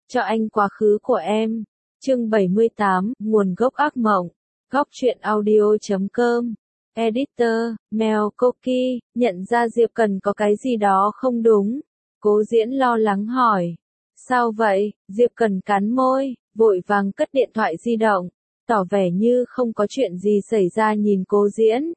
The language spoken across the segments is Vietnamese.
cho anh quá khứ của em. Chương 78, nguồn gốc ác mộng. Góc truyện audio.com. Editor, Mel Cookie, nhận ra Diệp Cần có cái gì đó không đúng. Cố Diễn lo lắng hỏi. Sao vậy? Diệp Cần cắn môi, vội vàng cất điện thoại di động, tỏ vẻ như không có chuyện gì xảy ra nhìn Cố Diễn.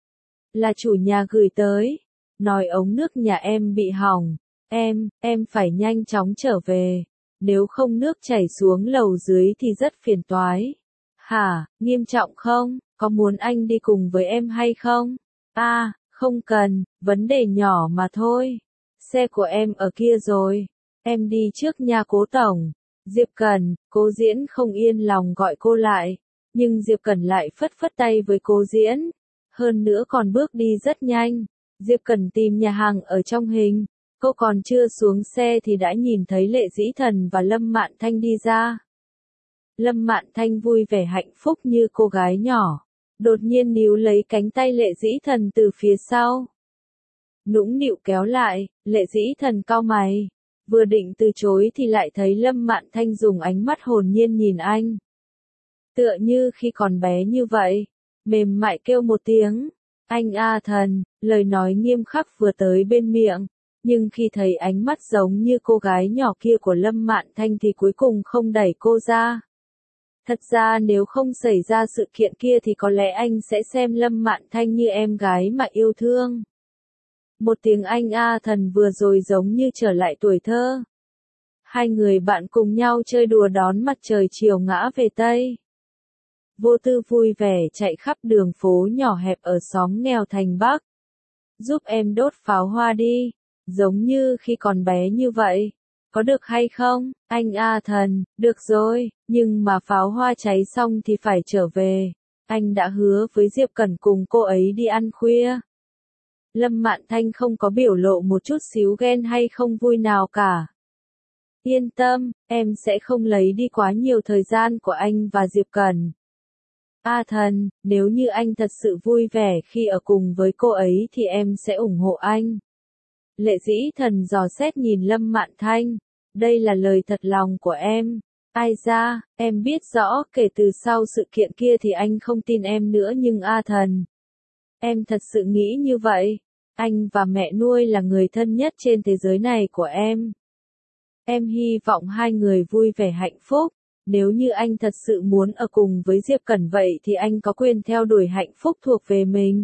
Là chủ nhà gửi tới, nói ống nước nhà em bị hỏng, em phải nhanh chóng trở về, nếu không nước chảy xuống lầu dưới thì rất phiền toái. Hả, nghiêm trọng không, có muốn anh đi cùng với em hay không? Không cần, vấn đề nhỏ mà thôi. Xe của em ở kia rồi, em đi trước nha Cố tổng. Diệp Cần, Cố Diễn không yên lòng gọi cô lại, nhưng Diệp Cần lại phất phất tay với Cố Diễn. Hơn nữa còn bước đi rất nhanh. Diệp Cần tìm nhà hàng ở trong hình. Cô còn chưa xuống xe thì đã nhìn thấy Lệ Dĩ Thần và Lâm Mạn Thanh đi ra. Lâm Mạn Thanh vui vẻ hạnh phúc như cô gái nhỏ. Đột nhiên níu lấy cánh tay Lệ Dĩ Thần từ phía sau. Nũng nịu kéo lại, Lệ Dĩ Thần cau mày. Vừa định từ chối thì lại thấy Lâm Mạn Thanh dùng ánh mắt hồn nhiên nhìn anh. Tựa như khi còn bé như vậy. Mềm mại kêu một tiếng. Anh A Thần, lời nói nghiêm khắc vừa tới bên miệng. Nhưng khi thấy ánh mắt giống như cô gái nhỏ kia của Lâm Mạn Thanh thì cuối cùng không đẩy cô ra. Thật ra nếu không xảy ra sự kiện kia thì có lẽ anh sẽ xem Lâm Mạn Thanh như em gái mà yêu thương. Một tiếng anh A Thần vừa rồi giống như trở lại tuổi thơ. Hai người bạn cùng nhau chơi đùa đón mặt trời chiều ngã về Tây. Vô Tư vui vẻ chạy khắp đường phố nhỏ hẹp ở xóm nghèo thành Bắc. Giúp em đốt pháo hoa đi, giống như khi còn bé như vậy. Có được hay không, anh A Thần? Được rồi, nhưng mà pháo hoa cháy xong thì phải trở về. Anh đã hứa với Diệp Cẩn cùng cô ấy đi ăn khuya. Lâm Mạn Thanh không có biểu lộ một chút xíu ghen hay không vui nào cả. Yên tâm, em sẽ không lấy đi quá nhiều thời gian của anh và Diệp Cẩn. A Thần, nếu như anh thật sự vui vẻ khi ở cùng với cô ấy thì em sẽ ủng hộ anh. Lệ Dĩ Thần dò xét nhìn Lâm Mạn Thanh. Đây là lời thật lòng của em. Ai ra, em biết rõ kể từ sau sự kiện kia thì anh không tin em nữa nhưng A Thần. Em thật sự nghĩ như vậy. Anh và mẹ nuôi là người thân nhất trên thế giới này của em. Em hy vọng hai người vui vẻ hạnh phúc. Nếu như anh thật sự muốn ở cùng với Diệp Cẩn vậy thì anh có quyền theo đuổi hạnh phúc thuộc về mình.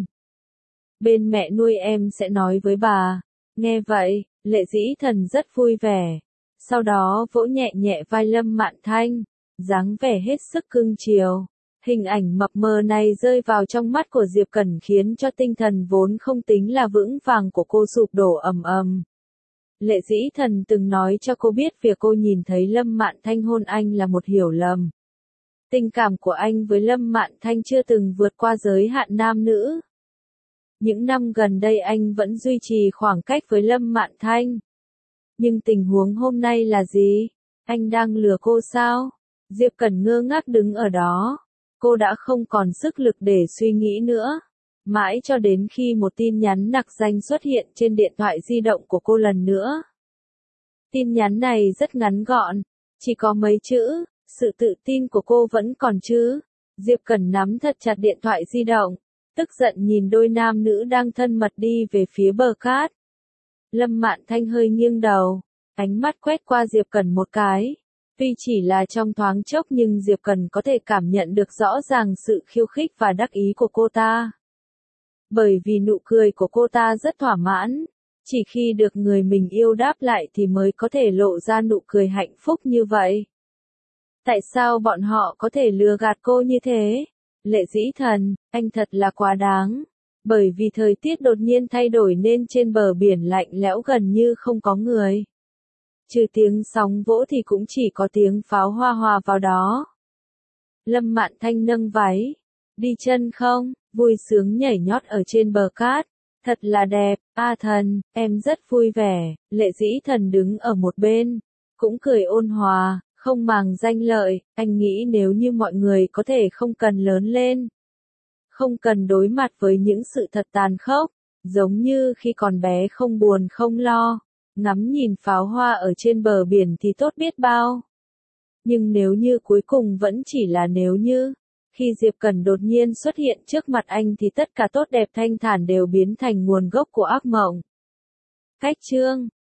Bên mẹ nuôi em sẽ nói với bà. Nghe vậy, Lệ Dĩ Thần rất vui vẻ. Sau đó vỗ nhẹ nhẹ vai Lâm Mạn Thanh, dáng vẻ hết sức cưng chiều. Hình ảnh mập mờ này rơi vào trong mắt của Diệp Cẩn khiến cho tinh thần vốn không tính là vững vàng của cô sụp đổ ầm ầm. Lệ Dĩ Thần từng nói cho cô biết việc cô nhìn thấy Lâm Mạn Thanh hôn anh là một hiểu lầm. Tình cảm của anh với Lâm Mạn Thanh chưa từng vượt qua giới hạn nam nữ. Những năm gần đây anh vẫn duy trì khoảng cách với Lâm Mạn Thanh. Nhưng tình huống hôm nay là gì? Anh đang lừa cô sao? Diệp Cẩn ngơ ngác đứng ở đó. Cô đã không còn sức lực để suy nghĩ nữa. Mãi cho đến khi một tin nhắn nặc danh xuất hiện trên điện thoại di động của cô lần nữa. Tin nhắn này rất ngắn gọn, chỉ có mấy chữ, sự tự tin của cô vẫn còn chứ. Diệp Cẩn nắm thật chặt điện thoại di động, tức giận nhìn đôi nam nữ đang thân mật đi về phía bờ cát. Lâm Mạn Thanh hơi nghiêng đầu, ánh mắt quét qua Diệp Cẩn một cái. Tuy chỉ là trong thoáng chốc nhưng Diệp Cẩn có thể cảm nhận được rõ ràng sự khiêu khích và đắc ý của cô ta. Bởi vì nụ cười của cô ta rất thỏa mãn, chỉ khi được người mình yêu đáp lại thì mới có thể lộ ra nụ cười hạnh phúc như vậy. Tại sao bọn họ có thể lừa gạt cô như thế? Lệ Dĩ Thần, anh thật là quá đáng. Bởi vì thời tiết đột nhiên thay đổi nên trên bờ biển lạnh lẽo gần như không có người. Trừ tiếng sóng vỗ thì cũng chỉ có tiếng pháo hoa hòa vào đó. Lâm Mạn Thanh nâng váy. Đi chân không? Vui sướng nhảy nhót ở trên bờ cát. Thật là đẹp, A Thần, em rất vui vẻ. Lệ Dĩ Thần đứng ở một bên, cũng cười ôn hòa, không màng danh lợi. Anh nghĩ nếu như mọi người có thể không cần lớn lên, không cần đối mặt với những sự thật tàn khốc, giống như khi còn bé không buồn không lo, ngắm nhìn pháo hoa ở trên bờ biển thì tốt biết bao. Nhưng nếu như cuối cùng vẫn chỉ là nếu như, khi Diệp Cần đột nhiên xuất hiện trước mặt anh thì tất cả tốt đẹp thanh thản đều biến thành nguồn gốc của ác mộng. Cách chương